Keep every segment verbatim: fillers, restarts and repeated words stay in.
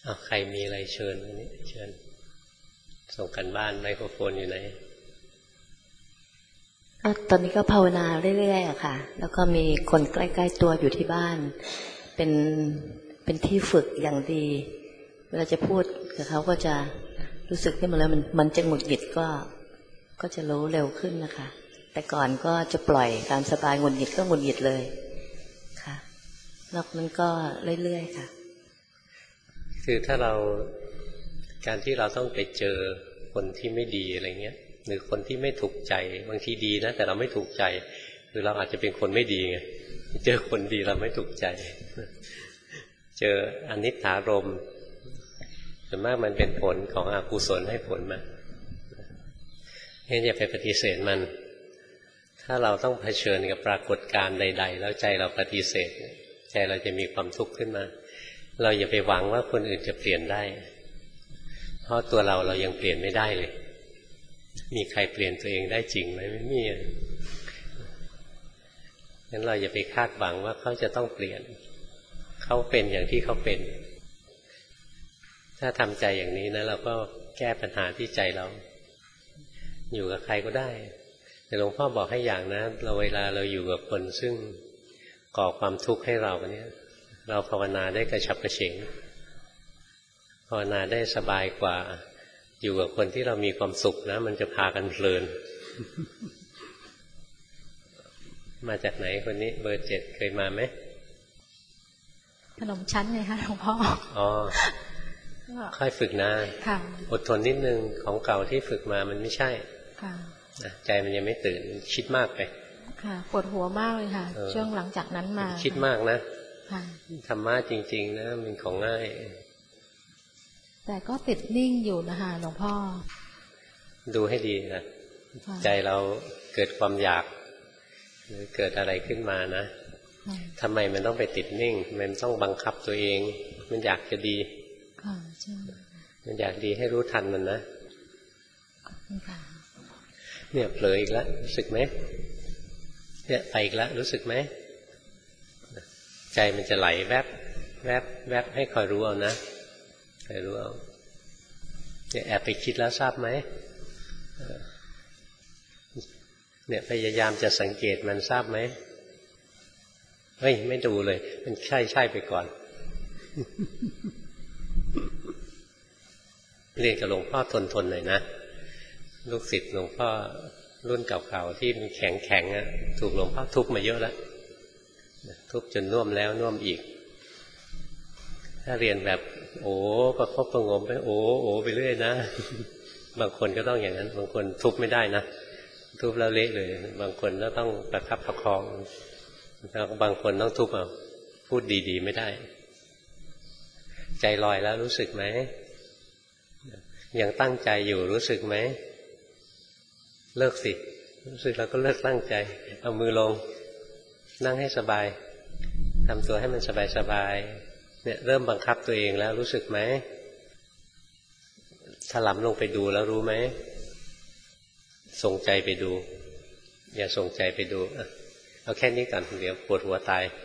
อ้าวใครมีอะไรเชิญวันนี้เชิญส่งกันบ้านไมโครโฟนอยู่ไหนก็ตอนนี้ก็ภาวนาเรื่อยๆอะค่ะแล้วก็มีคนใกล้ๆตัวอยู่ที่บ้านเป็นเป็นที่ฝึกอย่างดีเวลาจะพูดกับเขาก็จะรู้สึกขึ้นมาแล้วมันมันจะหงุดหงิดก็ก็จะรู้เร็วขึ้นนะคะแต่ก่อนก็จะปล่อยตามสบายหงุดหงิดก็หงุดหงิดเลยค่ะนอกนั้นก็เรื่อยๆค่ะคือถ้าเราการที่เราต้องไปเจอคนที่ไม่ดีอะไรเงี้ยหรือคนที่ไม่ถูกใจบางทีดีนะแต่เราไม่ถูกใจหรือเราอาจจะเป็นคนไม่ดีไงเจอคนดีเราไม่ถูกใจเจออนิจฐารมณ์ส่วนมากมันเป็นผลของอกุศลให้ผลมางั้นอย่าไปปฏิเสธมันถ้าเราต้องเผชิญกับปรากฏการณ์ใดๆแล้วใจเราปฏิเสธใจเราจะมีความทุกข์ขึ้นมาเราอย่าไปหวังว่าคนอื่นจะเปลี่ยนได้เพราะตัวเราเรายังเปลี่ยนไม่ได้เลยมีใครเปลี่ยนตัวเองได้จริงไหมไม่มีงั้นเราอย่าไปคาดหวังว่าเขาจะต้องเปลี่ยนเขาเป็นอย่างที่เขาเป็นถ้าทำใจอย่างนี้นะเราก็แก้ปัญหาที่ใจเราอยู่กับใครก็ได้แต่หลวงพ่อบอกให้อย่างนะเราเวลาเราอยู่กับคนซึ่งก่อความทุกข์ให้เราเนี่ยเราภาวนาได้กระฉับกระเฉงภาวนาได้สบายกว่าอยู่กับคนที่เรามีความสุขนะมันจะพากันเพลินมาจากไหนคนนี้เบอร์เจ็ดเคยมาไหมขนมชั้นไงคะหลวงพ่ออ๋อค่อยฝึกนะอดทนนิดนึงของเก่าที่ฝึกมามันไม่ใช่ใจมันยังไม่ตื่นคิดมากไปค่ะปวดหัวมากเลยค่ะช่วงหลังจากนั้นมาคิดมากนะธรรมะจริงๆนะมันของง่ายแต่ก็ติดนิ่งอยู่นะคะหลวงพ่อดูให้ดีนะใจเราเกิดความอยากหรือเกิดอะไรขึ้นมานะทำไมมันต้องไปติดนิ่งมันต้องบังคับตัวเองมันอยากจะดีมันอยากดีให้รู้ทันมันนะเนี่ยเผลออีกแล้วรู้สึกไหมเนี่ยไปอีกแล้วรู้สึกไหมใจมันจะไหลแวบแวบแวบให้คอยรู้เอานะคอยรู้เอาเนี่ยแอบไปคิดแล้วทราบไหมเนี่ยพยายามจะสังเกตมันทราบไหมเฮ้ยไม่ดูเลยมันใช่ใช่ไปก่อนเรียนกับหลวงพ่อทนทนหน่อยนะลูกศิษย์หลวงพ่อรุ่นเก่าๆที่มันแข็งแข็งอ่ะถูกหลวงพ่อทุบมาเยอะแล้วทุบจนน่วมแล้วน่วมอีกถ้าเรียนแบบโอ้ประคบประงมไปโอ้โอ้ไปเรื่อยนะบางคนก็ต้องอย่างนั้นบางคนทุบไม่ได้นะทุบแล้วเละเลยบางคนก็ต้องประคับประคองบางคนต้องทุบเอาพูดดีๆไม่ได้ใจลอยแล้วรู้สึกไหมยังตั้งใจอยู่รู้สึกไหมเลิกสิรู้สึกแล้วก็เลิกตั้งใจเอามือลงนั่งให้สบายทำตัวให้มันสบายๆเนี่ยเริ่มบังคับตัวเองแล้วรู้สึกไหมถลำลงไปดูแล้วรู้ไหมส่งใจไปดูอย่าส่งใจไปดูเอาแค่นี้ก่อนเดี๋ยวปวดหัวตาย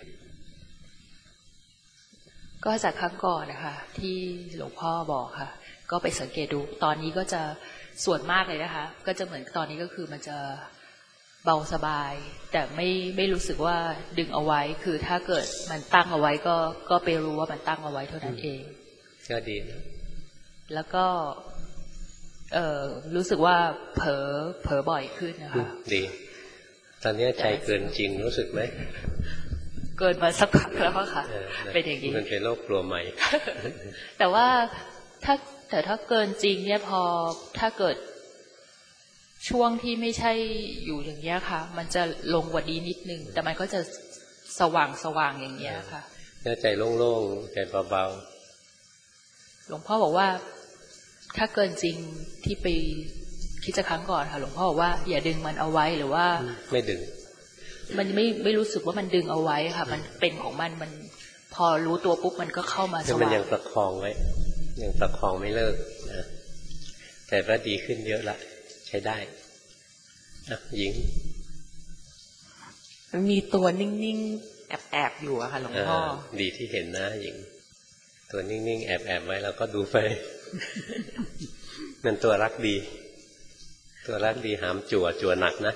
ก็จากครั้งก่อนนะคะที่หลวงพ่อบอกค่ะก็ไปสังเกตดูตอนนี้ก็จะส่วนมากเลยนะคะก็จะเหมือนตอนนี้ก็คือมันจะเบาสบายแต่ไม่ไม่รู้สึกว่าดึงเอาไว้คือถ้าเกิดมันตั้งเอาไว้ก็ก็ไปรู้ว่ามันตั้งเอาไว้เท่านั้นเองก็ดีนะแล้วก็เอ่อรู้สึกว่าเผลอเผลอบ่อยขึ้นนะคะดีตอนนี้ใจเกินจริงรู้สึกไหมเกินมาสักพักแล้วค่ะเป็นอย่างนี้มันเป็นโรคกลัวใหม่แต่ว่าถ้าแต่ถ้าเกินจริงเนี่ยพอถ้าเกิดช่วงที่ไม่ใช่อยู่อย่างเงี้ยค่ะมันจะลงกว่านี้นิดนึงแต่มันก็จะสว่างสว่างอย่างเงี้ยค่ะใจโล่งๆใจเบาๆหลวงพ่อบอกว่าถ้าเกินจริงที่ไปคิดจะครั้งก่อนค่ะหลวงพ่อบอกว่าอย่าดึงมันเอาไว้หรือว่าไม่ดึงมันไม่ไม่รู้สึกว่ามันดึงเอาไว้ค่ะมันเป็นของมันมันพอรู้ตัวปุ๊บมันก็เข้ามาสว่างมันยังประคองไว้ยังประคองไม่เลิกนะแต่ว่าดีขึ้นเยอะละใช้ได้นะหญิงมันมีตัวนิ่งๆแอบๆอยู่อะค่ะหลวงพ่อดีที่เห็นนะหญิงตัวนิ่งๆแอบๆไว้เราก็ดูไป มันตัวรักดีตัวรักดีหามจั่วจั่วหนักนะ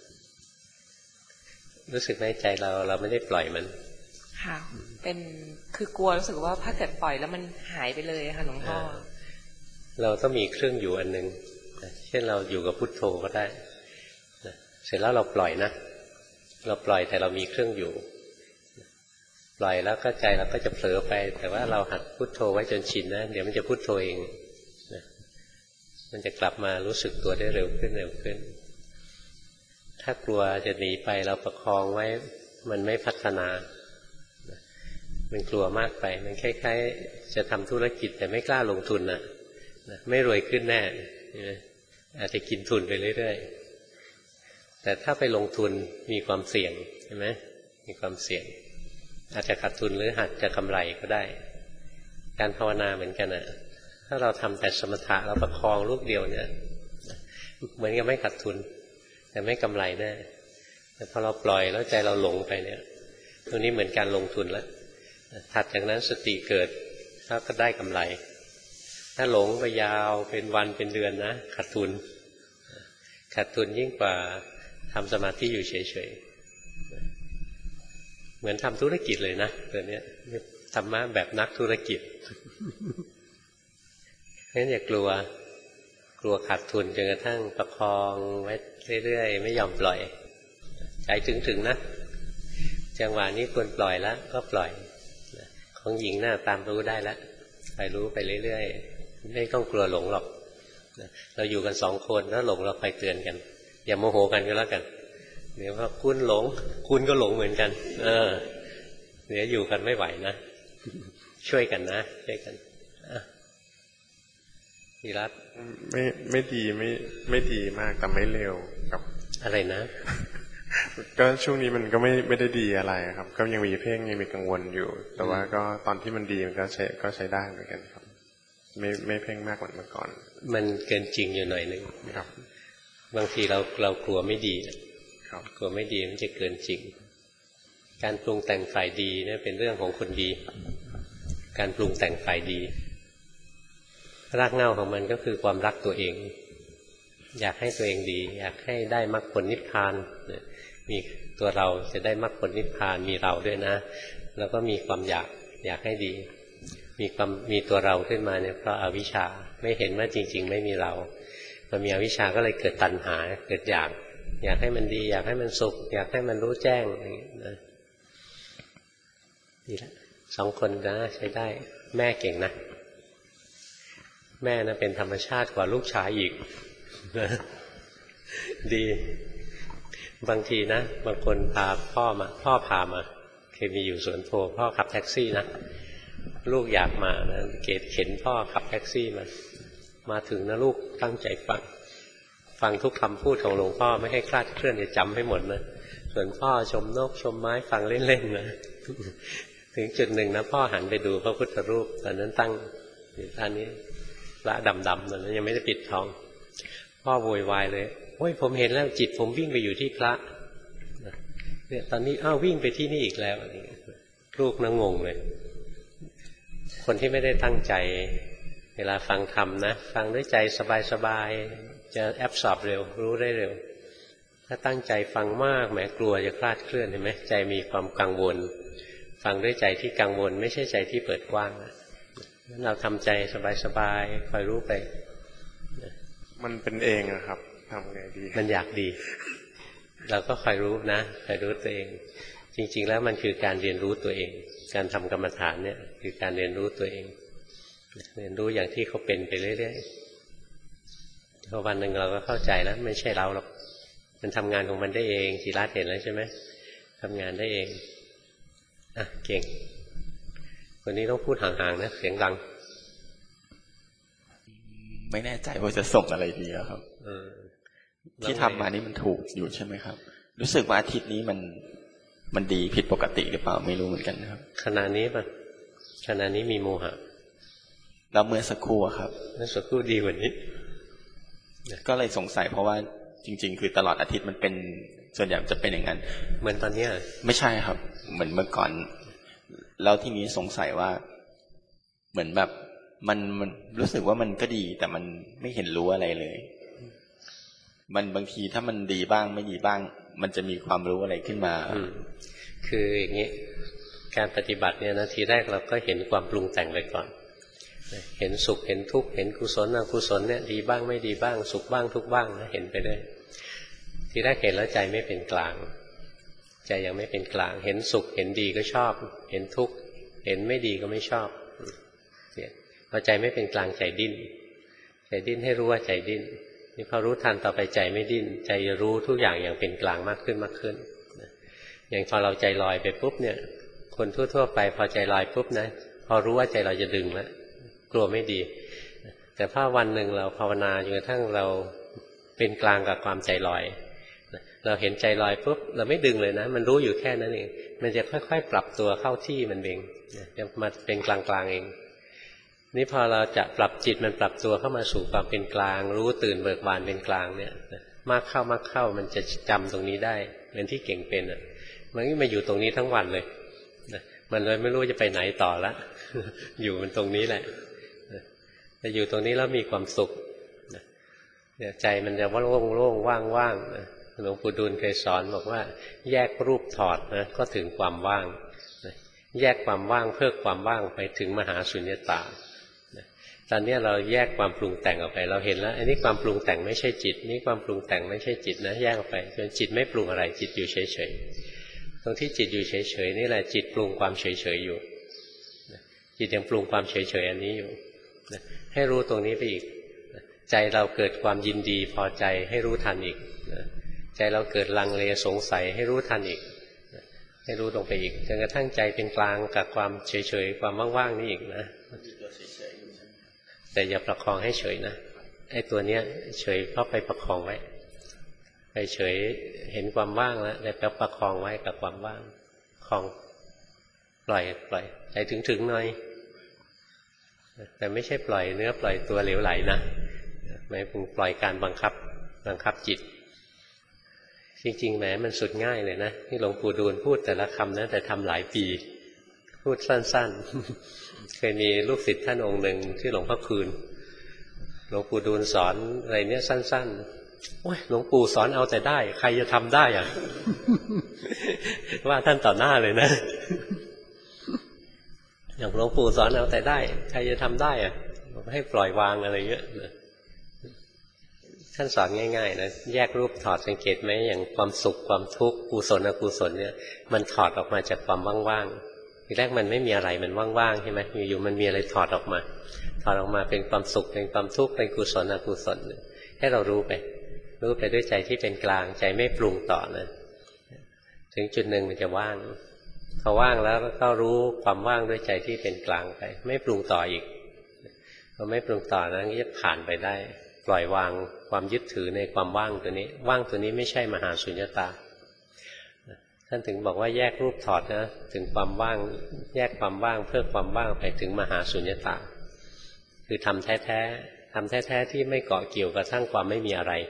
รู้สึกในใจเราเราไม่ได้ปล่อยมันค่ะเป็นคือกลัวรู้สึกว่าถ้าเกิดปล่อยแล้วมันหายไปเลยค่ะหลวงพ่อเราต้องมีเครื่องอยู่อันหนึ่งเช่นเราอยู่กับพุทโธก็ได้เสร็จแล้วเราปล่อยนะเราปล่อยแต่เรามีเครื่องอยู่ปล่อยแล้วก็ใจเราก็จะเผลอไปแต่ว่าเราหัดพุทโธไว้จนชินนะเดี๋ยวมันจะพุทโธเองนะมันจะกลับมารู้สึกตัวได้เร็วขึ้นเร็วขึ้นถ้ากลัวจะหนีไปเราประคองไว้มันไม่พัฒนามันกลัวมากไปมันคล้ายๆจะทำธุรกิจแต่ไม่กล้าลงทุนนะไม่รวยขึ้นแน่อาจจะกินทุนไปเรื่อยๆแต่ถ้าไปลงทุนมีความเสี่ยงใช่ไหมมีความเสี่ยงอาจจะขาดทุนหรืออาจจะกำไรก็ได้การภาวนาเหมือนกันนะถ้าเราทำแต่สมถะเราประคองลูกเดียวเนี่ยเหมือนกับไม่ขาดทุนแต่ไม่กำไรแน่แต่พอเราปล่อยแล้วใจเราหลงไปเนี่ยตรงนี้เหมือนการลงทุนแล้วถัดจากนั้นสติเกิดถ้าก็ได้กำไรถ้าหลงไปยาวเป็นวันเป็นเดือนนะขาดทุนขาดทุนยิ่งกว่าทำสมาธิอยู่เฉยๆเหมือนทำธุรกิจเลยนะตัวเนี้ยธรรมะแบบนักธุรกิจงั้นอย่ากลัวกลัวขาดทุนจนกระทั่งประคองไว้เรื่อยๆไม่ยอมปล่อยใจถึงๆนะจังหวะนี้ควรปล่อยแล้วก็ปล่อยของหญิงน่ะตามรู้ได้แล้วไปรู้ไปเรื่อยๆไม่ต้องกลัวหลงหรอกเราอยู่กันสองคนแล้วหลงเราไปเตือนกันอย่าโมโหกันก็แล้วกันเดี๋ยวว่าคุณหลงคุณก็หลงเหมือนกันเออเดี๋ยวอยู่กันไม่ไหวนะช่วยกันนะช่วยกันดีรัตไม่ไม่ดีไม่ไม่ดีมากแต่ไม่เร็วกับอะไรนะก็ช่วงนี้มันก็ไม่ไม่ได้ดีอะไรครับก็ยังมีเพ่งยังมีกังวลอยู่แต่ว่าก็ตอนที่มันดีมันก็ใช้ก็ใช้ได้เหมือนกันครับไม่ไม่เพ่งมากกว่าเมื่อก่อนมันเกินจริงอยู่หน่อยนึงครับบางทีเราเรากลัวไม่ดีครับกลัวไม่ดีมันจะเกินจริงการปรุงแต่งฝ่ายดีเนี่ยเป็นเรื่องของคนดีการปรุงแต่งฝ่ายดีรากเหง้าของมันก็คือความรักตัวเองอยากให้ตัวเองดีอยากให้ได้มรรคผลนิพพานมีตัวเราจะได้มรรคผลนิพพานมีเราด้วยนะแล้วก็มีความอยากอยากให้ดีมีความมีตัวเราขึ้นมาเนี่ยเพราะอาวิชชาไม่เห็นว่าจริงๆไม่มีเราพอมีอวิชชาก็เลยเกิดตัณหาเกิดอยากอยากให้มันดีอยากให้มันสุขอยากให้มันรู้แจ้งอย่างนี้นะดีแล้วสองคนนะใช้ได้แม่เก่งนะแม่นะเป็นธรรมชาติกว่าลูกชายอีกดีบางทีนะบางคนพาพ่อมาพ่อพามาเคยมีอยู่สวนโพพ่อขับแท็กซี่นะลูกอยากมานะเกดเข็นพ่อขับแท็กซี่มามาถึงนะลูกตั้งใจฟังฟังทุกคำพูดของหลวงพ่อไม่ให้คลาดเคลื่อนจะจำให้หมดนะส่วนพ่อชมนกชมไม้ฟังเล่นๆนะถึงจุดหนึ่งนะพ่อหันไปดูพระพุทธรูปตอนนั้นตั้งอยู่ท่านนี้พระดำๆตอนนั้นยังไม่ได้ปิดทองพ่อโวยวายเลยโอ้ยผมเห็นแล้วจิตผมวิ่งไปอยู่ที่พระเนี่ยตอนนี้อ้าววิ่งไปที่นี่อีกแล้วลูกนั่งงงเลยคนที่ไม่ได้ตั้งใจเวลาฟังธรรมนะฟังด้วยใจสบายๆจะแอบสอบเร็วรู้ได้เร็วถ้าตั้งใจฟังมากแหมกลัวจะคลาดเคลื่อนเห็นไหมใจมีความกังวลฟังด้วยใจที่กังวลไม่ใช่ใจที่เปิดกว้างนั้นเราทำใจสบายๆคอยรู้ไปมันเป็นเองอะครับทำไงดีมันอยากดีเราก็คอยรู้นะคอยรู้ตัวเองจริงๆแล้วมันคือการเรียนรู้ตัวเองการทำกรรมฐานเนี่ยคือการเรียนรู้ตัวเองเรียนรู้อย่างที่เขาเป็นไปเรื่อยๆพอวันหนึ่งเราก็เข้าใจแล้วไม่ใช่เราหรอกมันทำงานของมันได้เองศิรัตน์เห็นแล้วใช่ไหมทำงานได้เองอ่ะเก่งคนนี้ต้องพูดห่างๆนะเสียงดังไม่แน่ใจว่าจะส่งอะไรดีครับที่ทำมานี่มันถูกอยู่ใช่ไหมครับรู้สึกว่าอาทิตย์นี้มันมันดีผิดปกติหรือเปล่าไม่รู้เหมือนกันนะครับขณะนี้ป่ะขณะนี้มีโมหะแล้วเมื่อสักครู่ครับเมื่อสักครู่ดีกว่านี้ก็เลยสงสัยเพราะว่าจริงๆคือตลอดอาทิตย์มันเป็นส่วนใหญ่จะเป็นอย่างนั้นเหมือนตอนนี้ไม่ใช่ครับเหมือนเมื่อก่อนแล้วที่นี้สงสัยว่าเหมือนแบบมันมันรู้สึกว่ามันก็ดีแต่มันไม่เห็นรู้อะไรเลยมันบางทีถ้ามันดีบ้างไม่ดีบ้างมันจะมีความรู้อะไรขึ้นมาคืออย่างนี้การปฏิบัติเนี่ยนะทีแรกเราก็เห็นความปรุงแต่งไปก่อนเห็นสุขเห็นทุกข์เห็นกุศลอกุศลเนี่ยดีบ้างไม่ดีบ้างสุขบ้างทุกข์บ้างนะเห็นไปด้วยทีแรกเห็นแล้วใจไม่เป็นกลางใจยังไม่เป็นกลางเห็นสุขเห็นดีก็ชอบเห็นทุกข์เห็นไม่ดีก็ไม่ชอบเนี่ยพอใจไม่เป็นกลางใจดิ้นใจดิ้นให้รู้ว่าใจดิ้นนี่พอรู้ทันต่อไปใจไม่ดิ้นใจจะรู้ทุกอย่างอย่างเป็นกลางมากขึ้นมากขึ้นอย่างพอเราใจลอยไปปุ๊บเนี่ยคนทั่วๆไปพอใจลอยปุ๊บนะพอรู้ว่าใจเราจะดึงแล้วกลัวไม่ดีแต่ถ้าวันหนึ่งเราภาวนาจนกระทั่งเราเป็นกลางกับความใจลอยเราเห็นใจลอยปุ๊บเราไม่ดึงเลยนะมันรู้อยู่แค่นั้นเองมันจะค่อยๆปรับตัวเข้าที่มันเองจะมาเป็นกลางๆเองนี่พอเราจะปรับจิตมันปรับตัวเข้ามาสู่ความเป็นกลางรู้ตื่นเบิกบานเป็นกลางเนี่ยมากเข้ามากเข้ามันจะจำตรงนี้ได้เหมือนที่เก่งเป็นอ่ะมันก็มาอยู่ตรงนี้ทั้งวันเลยมันเลยไม่รู้จะไปไหนต่อละอยู่มันตรงนี้แหละแต่อยู่ตรงนี้แล้วมีความสุขเนี่ยใจมันจะว่าโล่งโล่งว่างว่างหลวงปู่ดูลเคยสอนบอกว่าแยกรูปถอดนะก็ถึงความว่างแยกความว่างเพื่อความว่างไปถึงมหาสุญญตาตอนนี้เราแยกความปรุงแต่งออกไปเราเห็นแล้วอันนี้ความปรุงแต่งไม่ใช่จิตนี่ความปรุงแต่งไม่ใช่จิตนะแยกออกไปจนจิตไม่ปรุงอะไรจิตอยู่เฉยๆตรงที่จิตอยู่เฉยๆนี่แหละจิตปรุงความเฉยๆอยู่จิตยังปรุงความเฉยๆอันนี้อยู่ให้รู้ตรงนี้ไปอีกใจเราเกิดความยินดีพอใจให้รู้ทันอีกใจเราเกิดลังเลสงสัยให้รู้ทันอีกให้รู้ลงไปอีกจนกระทั่งใจเป็นกลางกับความเฉยๆความว่างๆนี่อีกนะแต่อย่าประคองให้เฉยนะไอ้ตัวเนี้ยเฉยเพราะไปประคองไว้ไปเฉยเห็นความว่างแล้วแต่ประคองไว้กับความว่างคองปล่อยปล่อยใจถึงๆหน่อยแต่ไม่ใช่ปล่อยเนื้อปล่อยตัวเหลวไหลนะไม่ปรุงปล่อยการบังคับบังคับจิตจริงๆแหมมันสุดง่ายเลยนะที่หลวงปู่ดูลพูดแต่ละคำนะแต่ทำหลายปีพูดสั้นๆเคยมีลูกศิษย์ท่านองค์หนึ่งที่หลวงพ่อคืนหลวงปู่ดูลสอนอะไรเนี่ยสั้นๆโอ้ยหลวงปู่สอนเอาแต่ได้ใครจะทำได้อ่ะ ว่าท่านต่อหน้าเลยนะอย่างหลวงปู่สอนเอาแต่ได้ใครจะทำได้อ่ะให้ปล่อยวางอะไรเงี้ยท่านสอนง่ายๆนะแยกรูปถอดสังเกตไหมอย่างความสุขความทุกข์กุศลอกุศลเนี่ยมันถอดออกมาจากความว่างๆทีแรกมันไม่มีอะไรมันว่างๆใช่ไหมอยู่ๆมันมีอะไรถอดออกมาถอดออกมาเป็นความสุขเป็นความทุกข์เป็นกุศลอกุศลให้เรารู้ไปรู้ไปด้วยใจที่เป็นกลางใจไม่ปรุงต่อนะถึงจุดหนึ่งมันจะว่างพอว่างแล้วก็รู้ความว่างด้วยใจที่เป็นกลางไปไม่ปรุงต่ออีกพอไม่ปรุงต่อนั้นก็จะผ่านไปได้ปล่อยวางความยึดถือในความว่างตัวนี้ว่างตัวนี้ไม่ใช่มหาสุญญตาท่านถึงบอกว่าแยกรูปถอดนะถึงความว่างแยกความว่างเพื่อความว่างไปถึงมหาสุญญตาคือทำแท้ๆทำแท้ๆที่ไม่เกาะเกี่ยวกับทั้งความไม่มีอะไร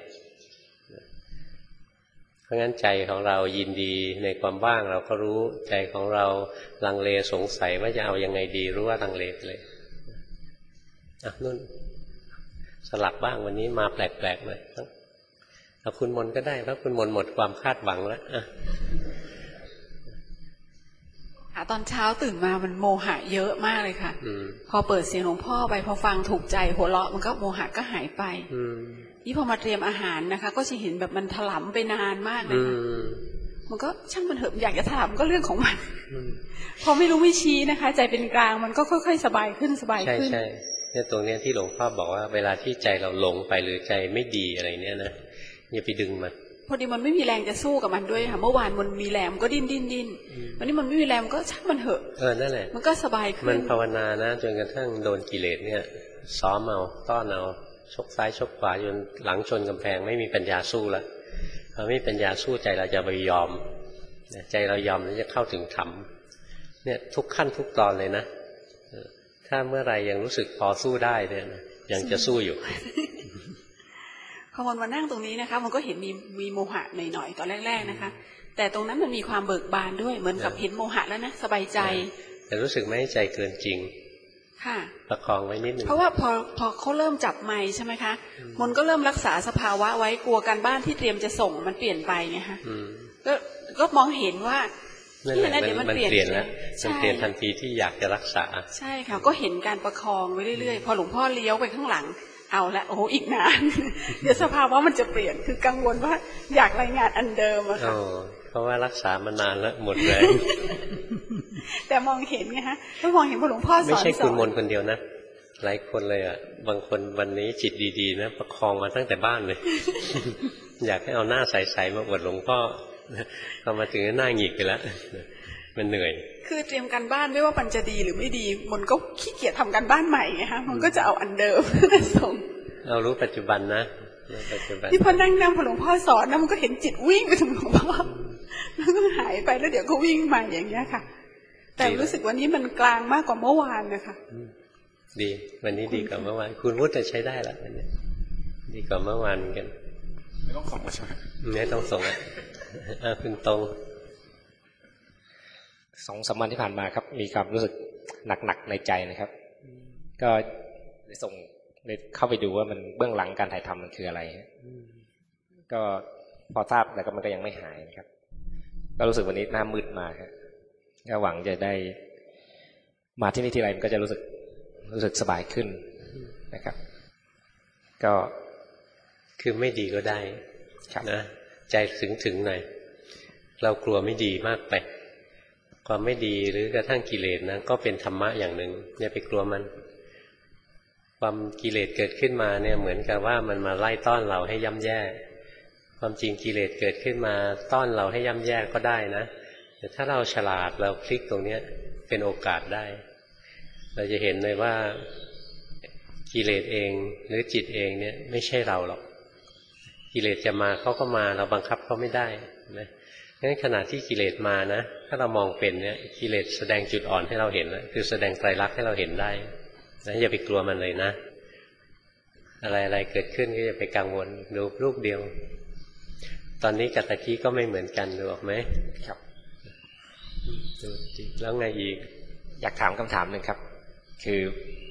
เพราะงั้นใจของเรายินดีในความว่างเราก็รู้ใจของเราลังเลสงสัยว่าจะเอายังไงดีรู้ว่าลังเลไปเลยอ่ะนุ่นสลับบ้างวันนี้มาแปลกๆหน่อยเอาคุณมนก็ได้เพราะคุณมนหมดความคาดหวังแล้วอ่ะตอนเช้าตื่นมามันโมหะเยอะมากเลยค่ะพอเปิดเสียงหลวงพ่อไปพอฟังถูกใจหัวเราะมันก็โมหะก็หายไปนี่พอมาเตรียมอาหารนะคะก็จะเห็นแบบมันถลำไปนานมากเลยค่ะมันก็ช่างมันเถอะอยากจะถลำก็เรื่องของมันพอไม่รู้ไม่ชี้นะคะใจเป็นกลางมันก็ค่อยๆสบายขึ้นสบายขึ้นใช่ๆเนี่ยตรงนี้ที่หลวงพ่อบอกว่าเวลาที่ใจเราหลงไปหรือใจไม่ดีอะไรเนี่ยนะอย่าไปดึงมันพอดีมันไม่มีแรงจะสู้กับมันด้วยค่ะเมื่อวานมันมีแรงมันก็ดิ้นดิ้นดิ้นวันนี้มันไม่มีแรงมันก็ช่างมันเถอะเออนั่นแหละมันก็สบายขึ้นมันภาวนานะจนกระทั่งโดนกิเลสเนี่ยซ้อมเอาต้อนเอาชกซ้ายชกขวาจนหลังชนกำแพงไม่มีปัญญาสู้แล้วพอไม่มีปัญญาสู้ใจเราจะไปยอมใจเรายอมแล้วจะเข้าถึงธรรมเนี่ยทุกขั้นทุกตอนเลยนะถ้าเมื่อไรยังรู้สึกพอสู้ได้เนี่ยยังจะสู้อยู่พอมันมานั่งตรงนี้นะคะมันก็เห็นมีมีโมหะหน่อยๆตอนแรกๆนะคะแต่ตรงนั้นมันมีความเบิกบานด้วยเหมือนกับเห็นโมหะแล้วนะสบายใจแต่รู้สึกไหมใจเกินจริงค่ะประคองไว้นิดนึงเพราะว่าพอพอเขาเริ่มจับไมค์ใช่ไหมคะมนก็เริ่มรักษาสภาวะไว้กลัวการบ้านที่เตรียมจะส่งมันเปลี่ยนไปไงคะก็ก็มองเห็นว่านี่แหละมันเปลี่ยนแล้วมันเปลี่ยนทันทีที่อยากจะรักษาใช่ค่ะก็เห็นการประคองไว้เรื่อยๆพอหลวงพ่อเลี้ยวไปข้างหลังเอาละโอ้อีกนานเดี๋ยวสภาวะมันจะเปลี่ยนคือกังวลว่าอยากรายงานอันเดิมอะค่ะเพราะว่ารักษามานานแล้วหมดแรงแต่มองเห็นไงฮะถ้ามองเห็นพอหลวงพ่อสอนไม่ใช่คุณมนคนเดียวนะหลายคนเลยอ่ะบางคนวันนี้จิตดีๆนะประคองมาตั้งแต่บ้านเลยอยากให้เอาหน้าใสๆมาอวดหลวงพ่อพอมาถึงหน้าหงิกไปแล้วมันเหนื่อยคือเตรียมการบ้านไม่ว่ามันจะดีหรือไม่ดีมันก็ขี้เกียจทำการบ้านใหม่ไงฮะมันก็จะเอาอันเดิมส่งเรารู้ปัจจุบันนะปัจจุบันที่พอนั่งนั่งพอหลวงพ่อสอนนะมันก็เห็นจิตวิ่งไปถึงหลวงพ่อแล้วก็หายไปแล้วเดี๋ยวก็วิ่งมาอย่างเงี้ยค่ะแต่รู้สึกวันนี้มันกลางมากกว่าเมื่อวานนะคะดีวันนี้ดีกว่าเมื่อวานคุณวุฒิจะใช้ได้ละวันนี้ดีกว่าเมื่อวานกันไม่ต้องส่งมาใช่ไหมไม่ต้องส่งอ่ะคุณตรงสองสามวันที่ผ่านมาครับมีความรู้สึกหนักๆในใจนะครับก็ได้ส่งได้เข้าไปดูว่ามันเบื้องหลังการถ่ายทำมันคืออะไรก็พอทราบแต่ก็มันก็ยังไม่หายนะครับก็รู้สึกวันนี้หน้ามืดมาครับก็หวังจะได้มาที่นี่ทีไรมันก็จะรู้สึกรู้สึกสบายขึ้นนะครับก็คือไม่ดีก็ได้นะใจถึงถึงหน่อยเรากลัวไม่ดีมากไปความไม่ดีหรือกระทั่งกิเลสนะก็เป็นธรรมะอย่างหนึ่งอย่าไปกลัวมันความกิเลสเกิดขึ้นมาเนี่ยเหมือนกับว่ามันมาไล่ต้อนเราให้ย่ำแย่ความจริงกิเลสเกิดขึ้นมาต้อนเราให้ย่ำแย่ก็ได้นะแต่ถ้าเราฉลาดเราพลิกตรงนี้เป็นโอกาสได้เราจะเห็นเลยว่ากิเลสเองหรือจิตเองเนี่ยไม่ใช่เราหรอกกิเลสจะมาเขาก็มาเราบังคับเขาไม่ได้นะงั้นขณะที่กิเลสมานะถ้าเรามองเป็นเนี่ยกิเลสแสดงจุดอ่อนให้เราเห็นนะคือแสดงไตรลักษณ์ให้เราเห็นได้นะอย่าไปกลัวมันเลยนะอะไรๆเกิดขึ้นก็อย่าไปกังวลดูลูกเดียวตอนนี้กับตะกี้ก็ไม่เหมือนกันดูออกไหมครับดูแล้วไงอีกอยากถามคำถามหนึ่งครับคือ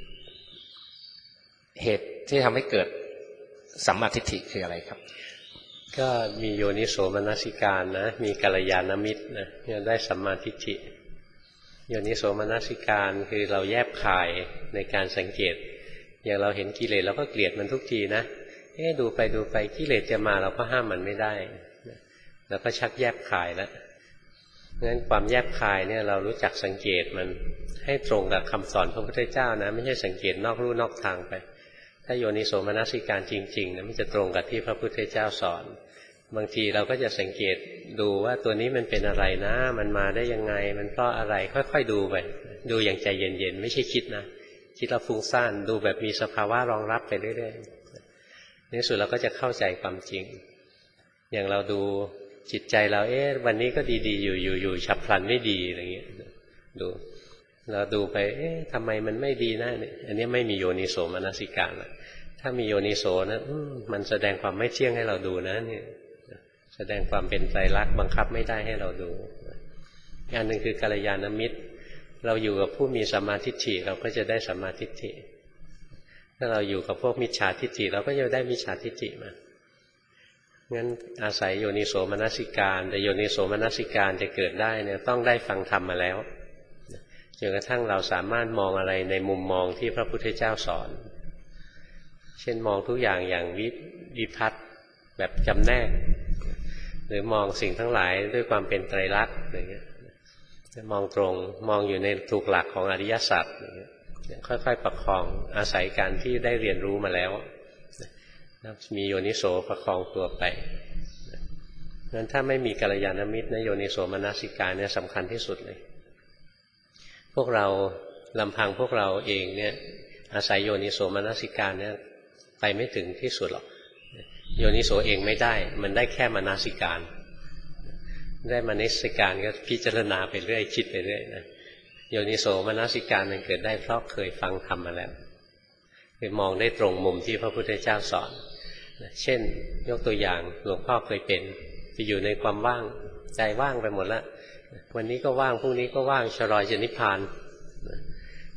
เหตุที่ทำให้เกิดสัมมาทิฏฐิคืออะไรครับก็มีโยนิโสมนสิการนะมีกัลยาณมิตรนะจะได้สัมมาทิฏฐิโยนิโสมนสิการคือเราแยบคายในการสังเกตอย่างเราเห็นกิเลสเราก็เกลียดมันทุกทีนะเอ๊ะดูไปดูไปกิเลสจะมาเราก็ห้ามมันไม่ได้แล้วก็ชักแยบคายแล้วงั้นความแยบคายเนี่ยเรารู้จักสังเกตมันให้ตรงกับคำสอนพระพุทธเจ้านะไม่ใช่สังเกตนอกลู่นอกทางไปถ้าโยนิโสมนสิการจริงๆนะมันจะตรงกับที่พระพุทธเจ้าสอนบางทีเราก็จะสังเกตดูว่าตัวนี้มันเป็นอะไรนะมันมาได้ยังไงมันเพราะอะไรค่อยๆดูไปดูอย่างใจเย็นๆไม่ใช่คิดนะคิดเราฟุ้งซ่านดูแบบมีสภาวะรองรับไปเรื่อยๆในสุดเราก็จะเข้าใจความจริงอย่างเราดูจิตใจเราเอ๊ะวันนี้ก็ดีๆอยู่อยู่ๆฉับพลันไม่ดีอะไรเงี้ยดูเราดูไปเอ๊ะทำไมมันไม่ดีนะเนี่ยอันนี้ไม่มีโยนิโสมนสิการละถ้ามีโยนิโสนะมันแสดงความไม่เที่ยงให้เราดูนะเนี่ยแสดงความเป็นไตรลักษณ์บังคับไม่ได้ให้เราดูอย่างหนึ่งคือกัลยาณมิตรเราอยู่กับผู้มีสัมมาทิฏฐิเราก็จะได้สัมมาทิฏฐิถ้าเราอยู่กับพวกมิจฉาทิฏฐิเราก็จะได้มิจฉาทิฏฐิมางั้นอาศัยโยนิโสมนสิการแต่โยนิโสมนสิการจะเกิดได้เนี่ยต้องได้ฟังธรรมมาแล้วจนกระทั่งเราสามารถมองอะไรในมุมมองที่พระพุทธเจ้าสอนเช่นมองทุกอย่างอย่างวิวิภัตติแบบจำแนกหรือมองสิ่งทั้งหลายด้วยความเป็นไตรลักษณ์อย่างเงี้ยมองตรงมองอยู่ในถูกหลักของอริยสัจอย่างเงี้ยค่อยๆประคองอาศัยการที่ได้เรียนรู้มาแล้วมีโยนิโสประคองตัวไปงั้นถ้าไม่มีกัลยาณมิตรนะโยนิโสมนสิการเนี่ยสำคัญที่สุดเลยพวกเราลำพังพวกเราเองเนี่ยอาศัยโยนิโสมนสิการเนี่ยไปไม่ถึงที่สุดหรอกโยนิโสเองไม่ได้มันได้แค่มนสิการได้มนสิการก็พิจารณาไปเรื่อยคิดไปเรื่อยนะโยนิโสมนสิการมันเกิดได้เพราะเคยฟังธรรมมาแล้วคือมองได้ตรงมุมที่พระพุทธเจ้าสอนเช่นยกตัวอย่างหลวงพ่อเคยเป็นไปอยู่ในความว่างใจว่างไปหมดแล้ววันนี้ก็ว่างพรุ่งนี้ก็ว่างชรอยจะนิพพาน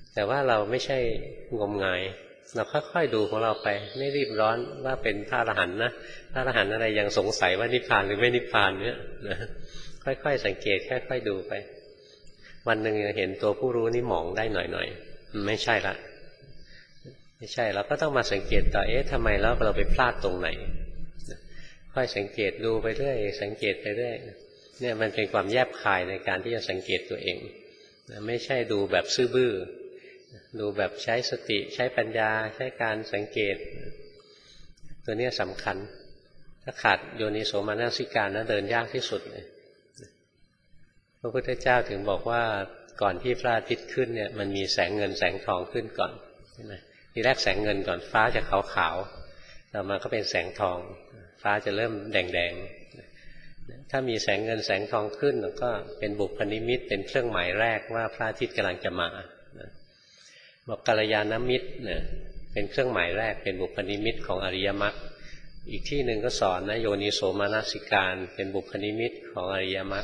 แต่ว่าเราไม่ใช่งมงายเราค่อยๆดูของเราไปไม่รีบร้อนว่าเป็นพระอรหันต์นะพระอรหันต์อะไรยังสงสัยว่านิพพานหรือไม่นิพพานเนี่ยนะค่อยๆสังเกตค่อยๆดูไปวันหนึ่งเห็นตัวผู้รู้นี่มองได้หน่อยๆไม่ใช่ละไม่ใช่เราก็ต้องมาสังเกตต่อเอ๊ะทำไมแล้วเราไปพลาดตรงไหนค่อยสังเกตดูไปเรื่อยสังเกตไปเรื่อยเนี่ยมันเป็นความแยบคายในการที่จะสังเกตตัวเองไม่ใช่ดูแบบซื่อบื้อดูแบบใช้สติใช้ปัญญาใช้การสังเกตตัวนี้สำคัญถ้าขาดโยนิโสมนสิการนะเดินยากที่สุดเลยพระพุทธเจ้าถึงบอกว่าก่อนที่พระอาทิตย์ขึ้นเนี่ยมันมีแสงเงินแสงทองขึ้นก่อนใช่ไหมทีแรกแสงเงินก่อนฟ้าจะขาวขาวต่อมาก็เป็นแสงทองฟ้าจะเริ่มแดงแดงถ้ามีแสงเงินแสงทองขึ้นก็เป็นบุพนิมิตเป็นเครื่องหมายแรกว่าพระอาทิตย์กำลังจะมาบอกกัลยาณมิตรเนี่ยเป็นเครื่องหมายแรกเป็นบุพนิมิตของอริยมรรคอีกที่หนึ่งก็สอนนะโยนิโสมนสิการเป็นบุพนิมิตของอริยมรรค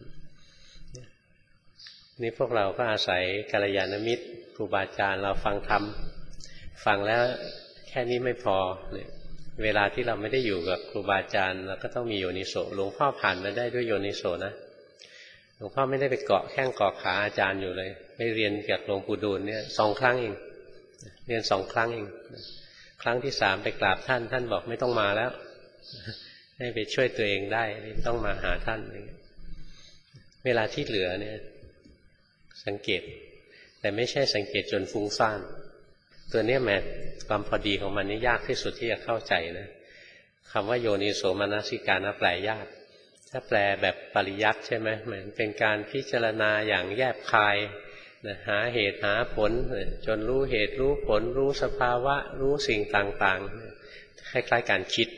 นี่พวกเราก็อาศัยกัลยาณมิตรครูบาอาจารย์เราฟังธรรมฟังแล้วแค่นี้ไม่พอเนี่ยเวลาที่เราไม่ได้อยู่กับครูบาอาจารย์เราก็ต้องมีโยนิโสหลวงพ่อผ่านมาได้ด้วยโยนิโสนะหลวงพ่อไม่ได้ไปเกาะแข้งเกาะขาอาจารย์อยู่เลยไปเรียนกับหลวงปู่ดูลเนี่ยสองครั้งเองเรียนสองครั้งเองครั้งที่สามไปกราบท่านท่านบอกไม่ต้องมาแล้วให้ไปช่วยตัวเองได้ไม่ต้องมาหาท่านเวลาที่เหลือเนี่ยสังเกตแต่ไม่ใช่สังเกตจนฟุ้งซ่านตัวนี้แม้ความพอดีของมันนี่ยากที่สุดที่จะเข้าใจนะคำว่าโยนิโสมนสิการนะแปลยากถ้าแปลแบบปริยัติใช่ไหมเหมือนเป็นการพิจารณาอย่างแยบคายนะหาเหตุหาผลจนรู้เหตุรู้ผลรู้สภาวะรู้สิ่งต่างๆคล้ายๆการคิด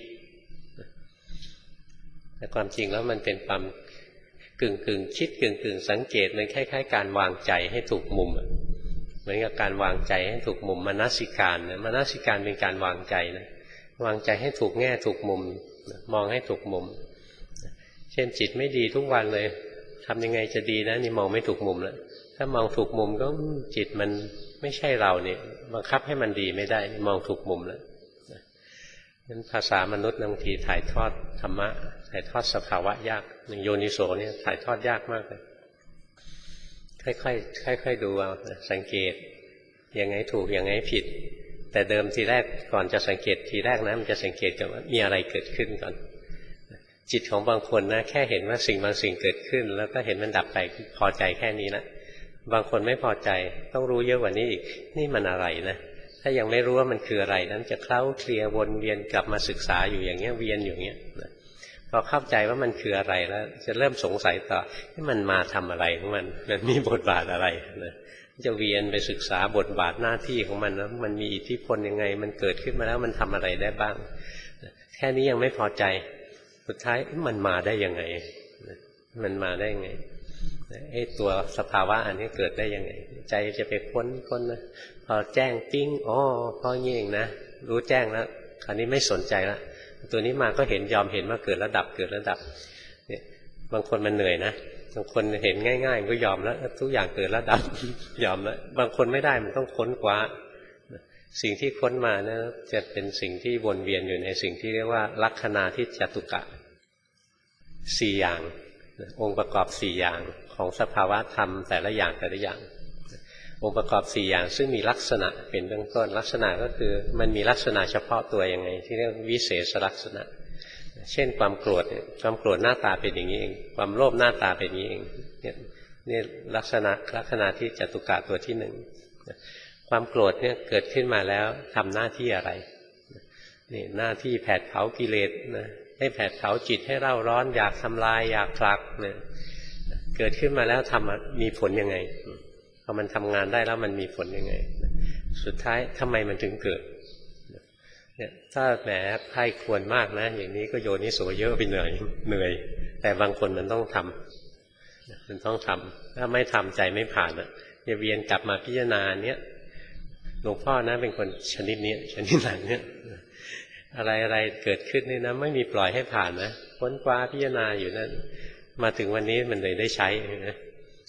แต่ความจริงแล้วมันเป็นความกึ่งกึ่งคิดกึ่งกึ่งสังเกตมันคล้ายๆการวางใจให้ถูกมุมเหมือนกับการวางใจให้ถูกมุมมนสิการนะมนสิการเป็นการวางใจนะวางใจให้ถูกแง่ถูกมุมมองให้ถูกมุมเช่นจิตไม่ดีทุกวันเลยทำยังไงจะดีนะนี่มองไม่ถูกมุมแล้วถ้ามองถูกมุมก็จิตมันไม่ใช่เราเนี่ยบังคับให้มันดีไม่ได้มองถูกมุมแล้วนั้นภาษามนุษย์บางทีถ่ายทอดธรรมะถ่ายทอดสภาวะยากอย่างโยนิโสเนี่ยถ่ายทอดยากมากเลยค่อยๆค่อยๆดูเอาสังเกตยังไงถูกยังไงผิดแต่เดิมทีแรกก่อนจะสังเกตทีแรกนะมันจะสังเกตก่อนว่ามีอะไรเกิดขึ้นก่อนจิตของบางคนนะแค่เห็นว่าสิ่งบางสิ่งเกิดขึ้นแล้วก็เห็นมันดับไปพอใจแค่นี้ละบางคนไม่พอใจต้องรู้เยอะกว่านี้อีกนี่มันอะไรนะถ้ายังไม่รู้ว่ามันคืออะไรนั้นจะเคล้าเคลียวนเวียนกลับมาศึกษาอยู่อย่างเงี้ยเวียนอยู่อย่างเงี้ยพอเข้าใจว่ามันคืออะไรแล้วจะเริ่มสงสัยต่อที่มันมาทำอะไรของมันมันมีบทบาทอะไรนะจะเวียนไปศึกษาบทบาทหน้าที่ของมันแล้วมันมีอิทธิพลยังไงมันเกิดขึ้นมาแล้วมันทำอะไรได้บ้างแค่นี้ยังไม่พอใจสุดท้ายมันมาได้ยังไงมันมาได้ยังไงไอ้ตัวสภาวะอันนี้เกิดได้ยังไงใจจะไปค้นค้นนะพอแจ้งปิ้งอ๋อพอเงี้ยเองนะรู้แจ้งแล้วคราวนี้ไม่สนใจแล้วตัวนี้มาก็เห็นยอมเห็นว่าเกิดระดับเกิดระดับเนี่ยบางคนมันเหนื่อยนะบางคนเห็นง่ายๆก็ยอมแล้วทุกอย่างเกิดระดับยอมแล้วบางคนไม่ได้มันต้องค้นคว้าสิ่งที่ค้นมานะจะเป็นสิ่งที่วนเวียนอยู่ในสิ่งที่เรียกว่าลักขณาทิจตุกะสี่อย่างองค์ประกอบสี่อย่างของสภาวะธรรมแต่ละอย่างแต่ละอย่างองค์ประกอบสี่อย่างซึ่งมีลักษณะเป็นเบื้องต้นลักษณะก็คือมันมีลักษณะเฉพาะตัวยังไงที่เรียกวิเศษลักษณะเช่นความโกรธความโกรธหน้าตาเป็นอย่างนี้เองความโลภหน้าตาเป็นอย่างนี้เองเนี่ยนี่ลักษณะลักษณะที่จตุกะตัวที่หนึ่งความโกรธเนี่ยเกิดขึ้นมาแล้วทำหน้าที่อะไรนี่หน้าที่แผดเผากิเลสนะให้แผดเผาจิตให้เร่าร้อนอยากทำลายอยากผลักเนี่ยเกิดขึ้นมาแล้วทำมีผลยังไงพอมันทำงานได้แล้วมันมีผลยังไงสุดท้ายทำไมมันถึงเกิดเนี่ยถ้าแหมใครควรมากนะอย่างนี้ก็โยนิโสเยอะไปเหนื่อยเหนื่อยแต่บางคนมันต้องทำมันต้องทำถ้าไม่ทำใจไม่ผ่านอ่ะจะเวียนกลับมาพิจารณาเนี้ยหลวงพ่อนะเป็นคนชนิดนี้ชนิดหลังเนี้ยอะไรอะไรเกิดขึ้นนี่นะไม่มีปล่อยให้ผ่านนะค้นคว้าพิจารณาอยู่นั่นมาถึงวันนี้มันเลยได้ใช้นะ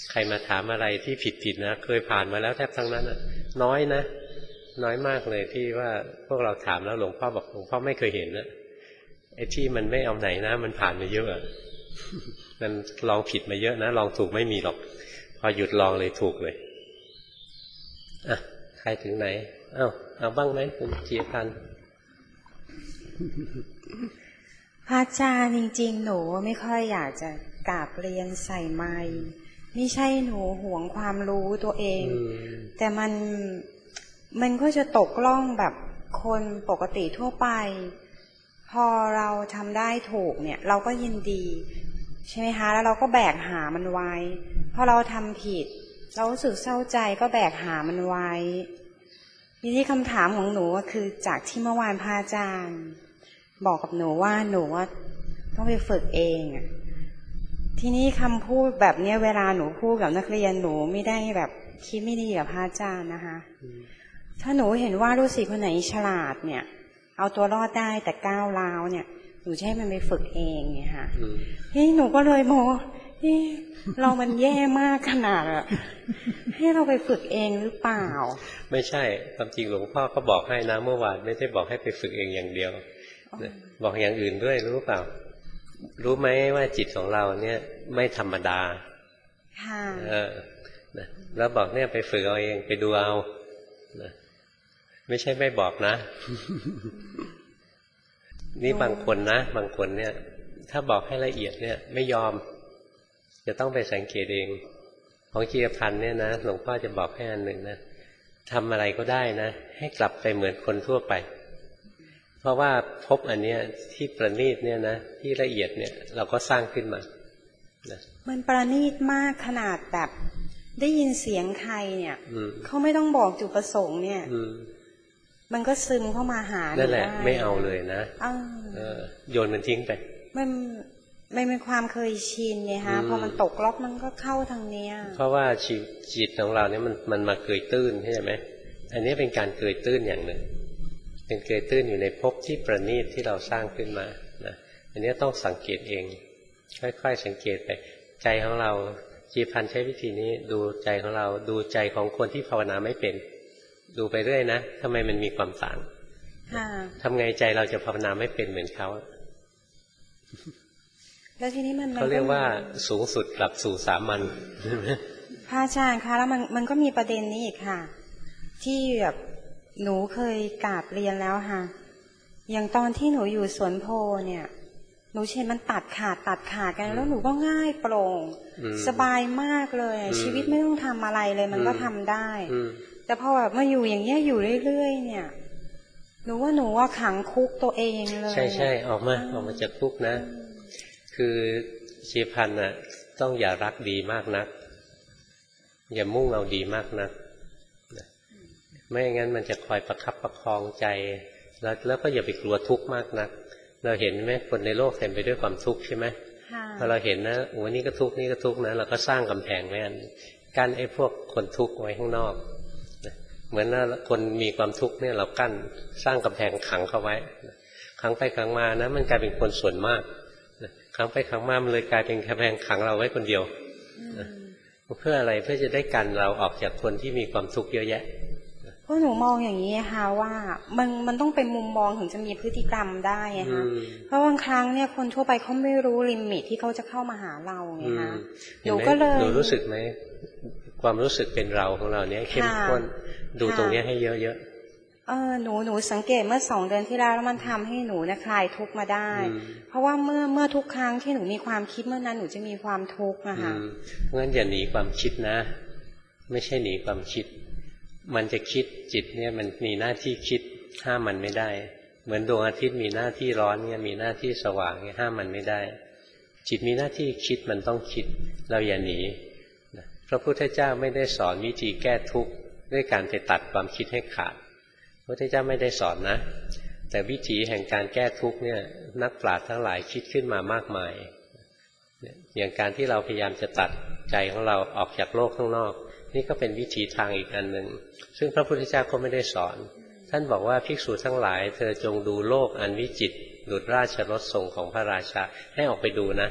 ใครมาถามอะไรที่ผิดๆนะเคยผ่านมาแล้วแทบทั้งนั้นอ่ะน้อยนะน้อยมากเลยที่ว่าพวกเราถามแล้วหลวงพ่อบอกหลวงพ่อไม่เคยเห็นนะไอ้ที่มันไม่เอาไหนนะมันผ่านมาเยอะมันลองผิดมาเยอะนะลองถูกไม่มีหรอกพอหยุดลองเลยถูกเลยอ่ะใครถึงไหนเอ้าเอาบ้างไหมคุณจีพันธ์พระอาจารย์จริงๆหนูไม่ค่อยอยากจะกราบเรียนใส่ไมค์ไม่ใช่หนูหวงความรู้ตัวเองแต่มันมันก็จะตกล่องแบบคนปกติทั่วไปพอเราทำได้ถูกเนี่ยเราก็ยินดีใช่ไหมคะแล้วเราก็แบกหามันไว้พอเราทำผิดเรารู้สึกเศร้าใจก็แบกหามันไว้ทีนี้คำถามของหนูก็คือจากที่เมื่อวานพระอาจารย์บอกกับหนูว่าหนูว่าต้องไปฝึกเองทีนี้คำพูดแบบนี้เวลาหนูพูดกับนักเรียนหนูไม่ได้แบบคิดไม่ดีกับพระอาจารย์นะคะถ้าหนูเห็นว่าลูกศิษย์คนไหนฉลาดเนี่ยเอาตัวรอดได้แต่ก้าวร้าวเนี่ยหนูจะให้มันไปฝึกเองไงค่ะนี่หนูก็เลยโมนี่เรามันแย่มากขนาดอะให้เราไปฝึกเองหรือเปล่าไม่ใช่ความจริงหลวงพ่อก็บอกให้นะเมื่อวานไม่ได้บอกให้ไปฝึกเองอย่างเดียวบอกอย่างอื่นด้วยรู้เปล่ารู้ไหมว่าจิตของเราเนี่ยไม่ธรรมดาค่ะเออแล้วบอกเนี่ยไปฝึกเอาเองไปดูเอาไม่ใช่ไม่บอกนะนี่บางคนนะบางคนเนี่ยถ้าบอกให้ละเอียดเนี่ยไม่ยอมจะต้องไปสังเกตเองของจีรพันธ์เนี่ยนะหลวงพ่อจะบอกให้อันหนึ่งนะทำอะไรก็ได้นะให้กลับไปเหมือนคนทั่วไปเพราะว่าพบอันเนี้ยที่ประณีตเนี่ยนะที่ละเอียดเนี่ยเราก็สร้างขึ้นมานะมันประณีตมากขนาดแบบได้ยินเสียงใครเนี่ยเขาไม่ต้องบอกจุดประสงค์เนี่ยมันก็ซึมเข้ามาหานั่นแหละไม่เอาเลยนะเออโยนมันทิ้งไปมันไม่เป็นความเคยชินไงฮะพอมันตกล็อกมันก็เข้าทางเนี้ยเพราะว่าจิตของเราเนี่ยมันมันมาเกยตื้นใช่ไหมอันนี้เป็นการเกยตื้นอย่างหนึ่งเป็นเกยตื้นอยู่ในภพที่ประณีตที่เราสร้างขึ้นมานะอันนี้ต้องสังเกตเองค่อยๆสังเกตไปใจของเราจีพันใช้วิธีนี้ดูใจของเราดูใจของคนที่ภาวนาไม่เป็นดูไปเรื่อยนะทำไมมันมีความต่างทำไงใจเราจะภาวนาไม่เป็นเหมือนเขาแล้วทีนี้มันเขาเรียกว่าสูงสุดกลับสู่สามัญพระอาจารย์คะแล้วมันมันก็มีประเด็นนี้อีกค่ะที่แบบหนูเคยกราบเรียนแล้วค่ะอย่างตอนที่หนูอยู่สวนโพเนี่ยหนูเห็นมันตัดขาดตัดขาดกันแล้วหนูก็ง่ายโปร่งสบายมากเลยชีวิตไม่ต้องทำอะไรเลยมันก็ทำได้แต่พอแบบมาอยู่อย่างเงี้ยอยู่เรื่อยๆเนี่ยหนูว่าหนูว่าขังคุกตัวเองเลยใช่ใช่ออกมาออกมาจากคุกนะคือชีพันธ์น่ะต้องอย่ารักดีมากนักอย่ามุ่งเอาดีมากนักไม่งั้นมันจะคอยประคับประคองใจแล้วแล้วก็อย่าไปกลัวทุกข์มากนักเราเห็นไหมคนในโลกเต็มไปด้วยความทุกข์ใช่ไหมพอเราเห็นนะโอ้นี่ก็ทุกข์นี่ก็ทุกข์นะเราก็สร้างกำแพงไว้อันกั้นไอ้พวกคนทุกข์ไว้ข้างนอกเหมือนว่าคนมีความทุกข์เนี่ยเรากั้นสร้างกำแพงขังเข้าไว้ขังไปขังมานะมันกลายเป็นคนส่วนมากขังไปขังมามันเลยกลายเป็นกำแพงขังเราไว้คนเดียวเพื่ออะไรเพื่อจะได้กันเราออกจากคนที่มีความทุกข์เยอะแยะเพราะหนูมองอย่างนี้ค่ะว่ามันมันต้องเป็นมุมมองถึงจะมีพฤติกรรมได้ค่ะเพราะบางครั้งเนี่ยคนทั่วไปเขาไม่รู้ลิมิตที่เขาจะเข้ามาหาเราไงคะหนูก็เลยหนูรู้สึกไหมความรู้สึกเป็นเราของเราเนี่ยเข้มข้นดูตรงนี้ให้เยอะๆเออหนูหนูสังเกตเมื่อสองเดือนที่แล้วแล้วมันทำให้หนูนะคลายทุกข์มาได้เพราะว่าเมื่อเมื่อทุกครั้งที่หนูมีความคิดเมื่อนั้นหนูจะมีความทุกข์นะคะงั้นอย่าหนีความคิดนะไม่ใช่หนีความคิดมันจะคิดจิตเนี่ยมันมีหน้าที่คิดห้ามมันไม่ได้เหมือนดวงอาทิตย์มีหน้าที่ร้อนเนี่ยมีหน้าที่สว่างเนี่ยห้ามมันไม่ได้จิตมีหน้าที่คิดมันต้องคิดเราอย่าหนีพระพุทธเจ้าไม่ได้สอนวิธีแก้ทุกข์ด้วยการไปตัดความคิดให้ขาดพระพุทธเจ้าไม่ได้สอนนะแต่วิธีแห่งการแก้ทุกข์เนี่ยนักปราชญ์ทั้งหลายคิดขึ้นมามากมายอย่างการที่เราพยายามจะตัดใจของเราออกจากโลกข้างนอกนี่ก็เป็นวิธีทางอีกอันหนึ่งซึ่งพระพุทธเจ้าก็ไม่ได้สอนท่านบอกว่าภิกษุทั้งหลายเธอจงดูโลกอันวิจิตรดุจราชรถทรงของพระราชาให้ออกไปดูนะ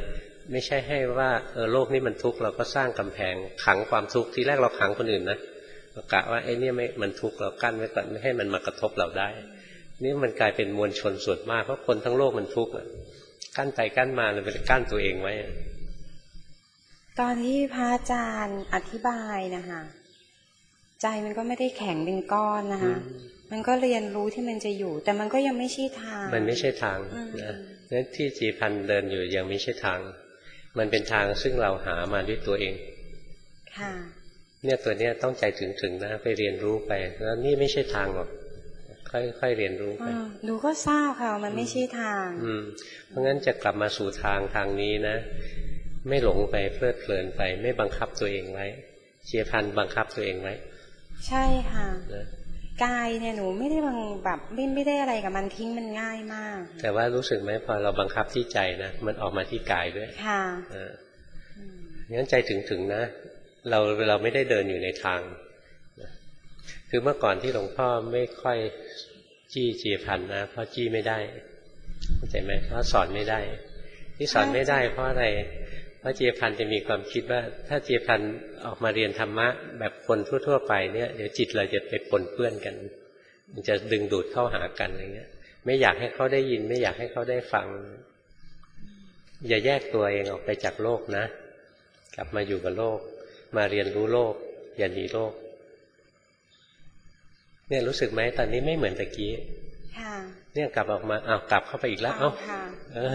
ไม่ใช่ให้ว่าเออโลกนี้มันทุกข์เราก็สร้างกำแพงขังความทุกข์ทีแรกเราขังคนอื่นนะเรากะว่าไอ้นี่ไม่มันทุกข์เรากั้นไว้ก่อนไม่ให้มันมากระทบเราได้นี่มันกลายเป็นมวลชนส่วนมากเพราะคนทั้งโลกมันทุกข์กั้นไปกั้นมาเลยไปกั้นตัวเองไว้ตอนที่พระอาจารย์อธิบายนะคะใจมันก็ไม่ได้แข็งเป็นก้อนนะคะมันก็เรียนรู้ที่มันจะอยู่แต่มันก็ยังไม่ใช่ทางมันไม่ใช่ทางนะนั่นที่จีพันเดินอยู่ยังไม่ใช่ทางมันเป็นทางซึ่งเราหามาด้วยตัวเองค่ะเนี่ยตัวเนี้ยต้องใจถึงๆนะไปเรียนรู้ไปแล้วนี่ไม่ใช่ทางหรอกค่อยๆเรียนรู้ไปหนูก็ทราบค่ะมันไม่ใช่ทางอืมเพราะงั้นจะกลับมาสู่ทางทางนี้นะไม่หลงไปเพลิดเพลินไปไม่บังคับตัวเองไว้จีพันบังคับตัวเองไว้ใช่ค่ะกายเนี่ยหนูไม่ได้บังแบบไม่ไม่ได้อะไรกับมันทิ้งมันง่ายมากแต่ว่ารู้สึกไหมพอเราบังคับที่ใจนะมันออกมาที่กายด้วยค่ะงั้นใจถึงๆนะเราเราไม่ได้เดินอยู่ในทางคือเมื่อก่อนที่หลวงพ่อไม่ค่อยจี้จีพันนะเพราะจี้ไม่ได้เข้าใจไหมเพราะสอนไม่ได้ที่สอนไม่ได้เพราะอะไรเพราะจีพันจะมีความคิดว่าถ้าจีพันออกมาเรียนธรรมะแบบคนทั่วๆไปเนี่ยเดี๋ยวจิตเราจะไปปนเปื้อนกันมันจะดึงดูดเข้าหากันอะไรเงี้ยไม่อยากให้เขาได้ยินไม่อยากให้เขาได้ฟังอย่าแยกตัวเองออกไปจากโลกนะกลับมาอยู่กับโลกมาเรียนรู้โลกอย่าหนีโลกเนี่ยรู้สึกไหมตอนนี้ไม่เหมือนตะกี้เนี่ยกลับออกมาอ้าวกลับเข้าไปอีกแล้วเอ้าเออ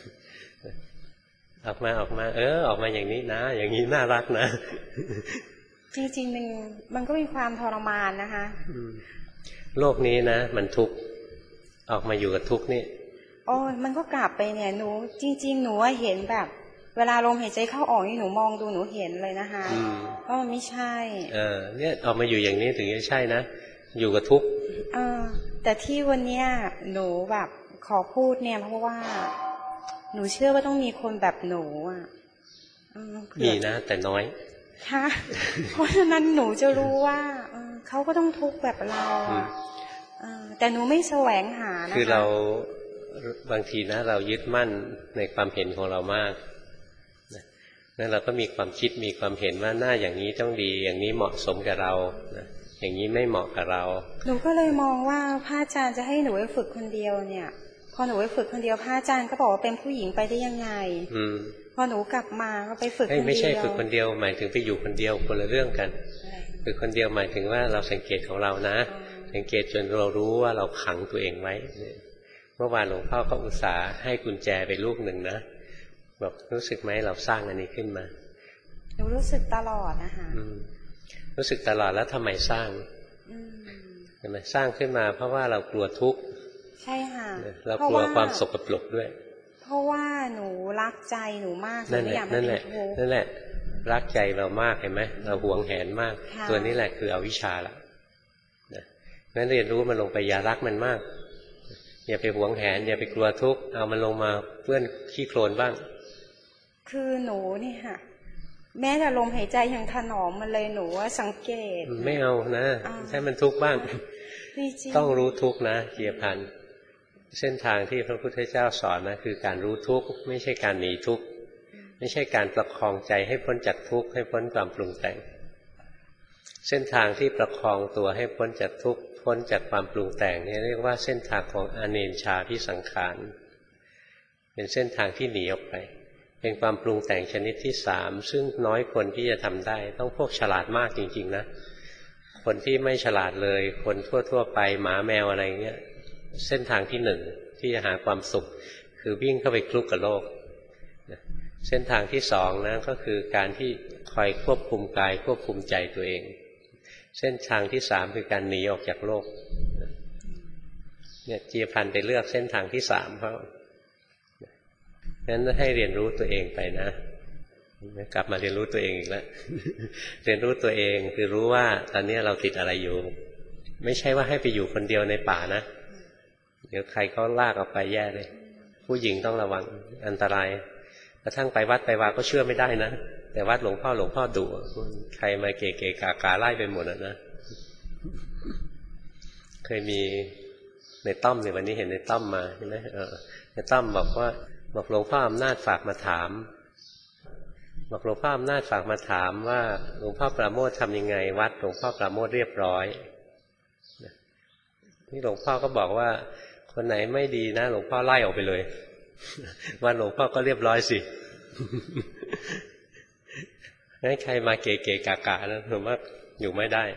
ออกมาออกมาเออออกมาอย่างนี้นะอย่างนี้น่ารักนะจริงๆมันมันก็มีความทรมานนะคะโลกนี้นะมันทุกข์ออกมาอยู่กับทุกข์นี่โอ้มันก็กลับไปเนี่ยหนูจริงๆหนูเห็นแบบเวลาลมหายใจเข้าออกนี่หนูมองดูหนูเห็นเลยนะคะเพราะมันไม่ใช่เออเนี่ยออกมาอยู่อย่างนี้ถึงจะใช่นะอยู่กับทุกข์เออแต่ที่วันเนี้ยหนูแบบขอพูดเนี่ยเพราะว่าหนูเชื่อว่าต้องมีคนแบบหนูอ่ะมีนะแต่น้อยค่ะเพราะฉะนั้นหนูจะรู้ว่าเขาก็ต้องทุกข์แบบเราแต่หนูไม่แสวงหานะคะคือเราบางทีนะเรายึดมั่นในความเห็นของเรามากนั่นเราก็มีความคิดมีความเห็นว่าหน้าอย่างนี้ต้องดีอย่างนี้เหมาะสมกับเราอย่างนี้ไม่เหมาะกับเราหนูก็เลยมองว่าพระอาจารย์จะให้หนูไปฝึกคนเดียวเนี่ยพอหนูไปฝึกคนเดียวพระอาจารย์ก็บอกว่าเป็นผู้หญิงไปได้ยังไงพอหนูกลับมาก็ไปฝึกคนเดียวไม่ใช่ฝึกคนเดียวหมายถึงไปอยู่คนเดียวคนละเรื่องกันฝึกคนเดียวหมายถึงว่าเราสังเกตของเรานะสังเกตจนเรารู้ว่าเราขังตัวเองไว้เมื่อวานหลวงพ่อก็อุตส่าห์ให้กุญแจไปลูกหนึ่งนะบอกรู้สึกไหมเราสร้างอันนี้ขึ้นมาหนูรู้สึกตลอดนะคะรู้สึกตลอดแล้วทำไมสร้างทำไมสร้างขึ้นมาเพราะว่าเรากลัวทุกข์ใช่ค่ะเรากลัวความสกปรกด้วยเพราะว่าหนูรักใจหนูมากนั่นแหละนั่นแหละนั่นแหละรักใจเรามากเห็นไหมเราหวงแหนมากตัวนี้แหละคืออวิชชาละงั้นเรียนรู้มันลงไปอย่ารักมันมากอย่าไปหวงแหนอย่าไปกลัวทุกข์เอามันลงมาเปื้อนขี้โคลนบ้างคือหนูนี่ค่ะแม้แต่ลมหายใจยังถนอมมันเลยหนูว่าสังเกตไม่เอานะให้มันทุกข์บ้างต้องรู้ทุกข์นะเจียพันเส้นทางที่พระพุทธเจ้าสอนนะคือการรู้ทุกข์ไม่ใช่การหนีทุกข์ไม่ใช่การประคองใจให้พ้นจากทุกข์ให้พ้นความปรุงแต่งเส้นทางที่ประคองตัวให้พ้นจากทุกข์พ้นจากความปรุงแต่งนี่เรียกว่าเส้นทางของอเนนชาพิสังขารเป็นเส้นทางที่หนีออกไปเป็นความปรุงแต่งชนิดที่สามซึ่งน้อยคนที่จะทำได้ต้องพวกฉลาดมากจริงๆนะคนที่ไม่ฉลาดเลยคนทั่วๆไปหมาแมวอะไรเงี้ยเส้นทางที่หนึ่งที่จะหาความสุขคือวิ่งเข้าไปคลุกกับโลกเส้นทางที่สองนะก็คือการที่คอยควบคุมกายควบคุมใจตัวเองเส้นทางที่สามคือการหนีออกจากโลกเนี่ยจีพันไปเลือกเส้นทางที่สามเพราะนั้นให้เรียนรู้ตัวเองไปนะกลับมาเรียนรู้ตัวเองอีกแล้วเรียนรู้ตัวเองคือรู้ว่าตอนนี้เราติดอะไรอยู่ไม่ใช่ว่าให้ไปอยู่คนเดียวในป่านะเดี๋ยวใครเขาลากออกไปแย่เลยผู้หญิงต้องระวังอันตรายกระทั่งไปวัดไปวาก็เชื่อไม่ได้นะแต่วัดหลวงพ่อหลวงพ่อดุใครมาเกะเกะกากาไล่ไปหมดนะเคยมีในต้อมในวันนี้เห็นในต้อมมาใช่ไหมเออในต้อมบอกว่าบอกหลวงพ่ออำนาจฝากมาถามบอกหลวงพ่ออำนาจฝากมาถามว่าหลวงพ่อปราโมททำยังไงวัดหลวงพ่อปราโมทเรียบร้อยนี่หลวงพ่อก็บอกว่าคนไหนไม่ดีนะหลวงพ่อไล่ออกไปเลยวัดหลวงพ่อก็เรียบร้อยสิงั้นใครมาเก๋ๆกะๆนะผมว่าอยู่ไม่ได้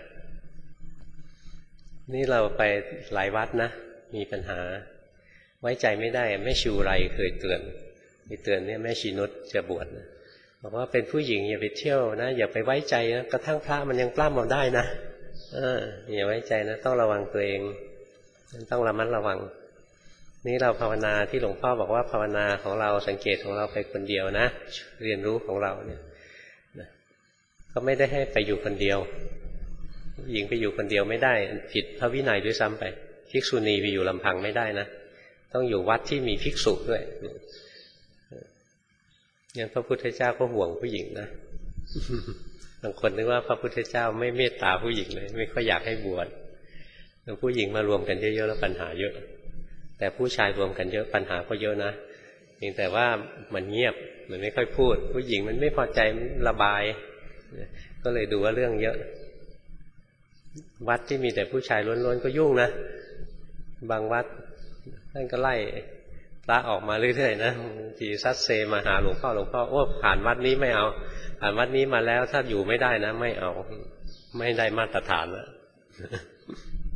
นี่เราไปหลายวัดนะมีปัญหาไว้ใจไม่ได้แม่ชูไรเคยเตือนไปเตือนเนี่ยแม่ชีนุชจะบวชนะบอกว่าเป็นผู้หญิงอย่าไปเที่ยวนะอย่าไปไว้ใจนะกระทั่งพระมันยังปล้ำเราได้นะเอออย่าไว้ใจนะต้องระวังตัวเองต้องระมัดระวังนี่เราภาวนาที่หลวงพ่อบอกว่าภาวนาของเราสังเกตของเราไปคนเดียวนะเรียนรู้ของเราเนี่ยก็ไม่ได้ให้ไปอยู่คนเดียวหญิงไปอยู่คนเดียวไม่ได้ผิดพระวินัยด้วยซ้ำไปภิกษุณีไปอยู่ลำพังไม่ได้นะต้องอยู่วัดที่มีภิกษุด้วยงั้นพระพุทธเจ้าก็ห่วงผู้หญิงนะบางคนนึกว่าพระพุทธเจ้าไม่เมตตาผู้หญิงเลยไม่ค่อยอยากให้บวชแล้วผู้หญิงมารวมกันเยอะๆแล้วปัญหาเยอะแต่ผู้ชายรวมกันเยอะปัญหาก็เยอะนะเพียงแต่ว่ามันเงียบมันไม่ค่อยพูดผู้หญิงมันไม่พอใจระบายก็เลยดูว่าเรื่องเยอะวัดที่มีแต่ผู้ชายล้วนๆก็ยุ่งนะบางวัดท่านก็ไล่พระออกมาเรื่อยๆนะบางทีซัดเซมาหาหลวงพ่อหลวงพ่อโอ้ผ่านวัดนี้ไม่เอาผ่านวัดนี้มาแล้วถ้าอยู่ไม่ได้นะไม่เอาไม่ได้มาตรฐานแล้ว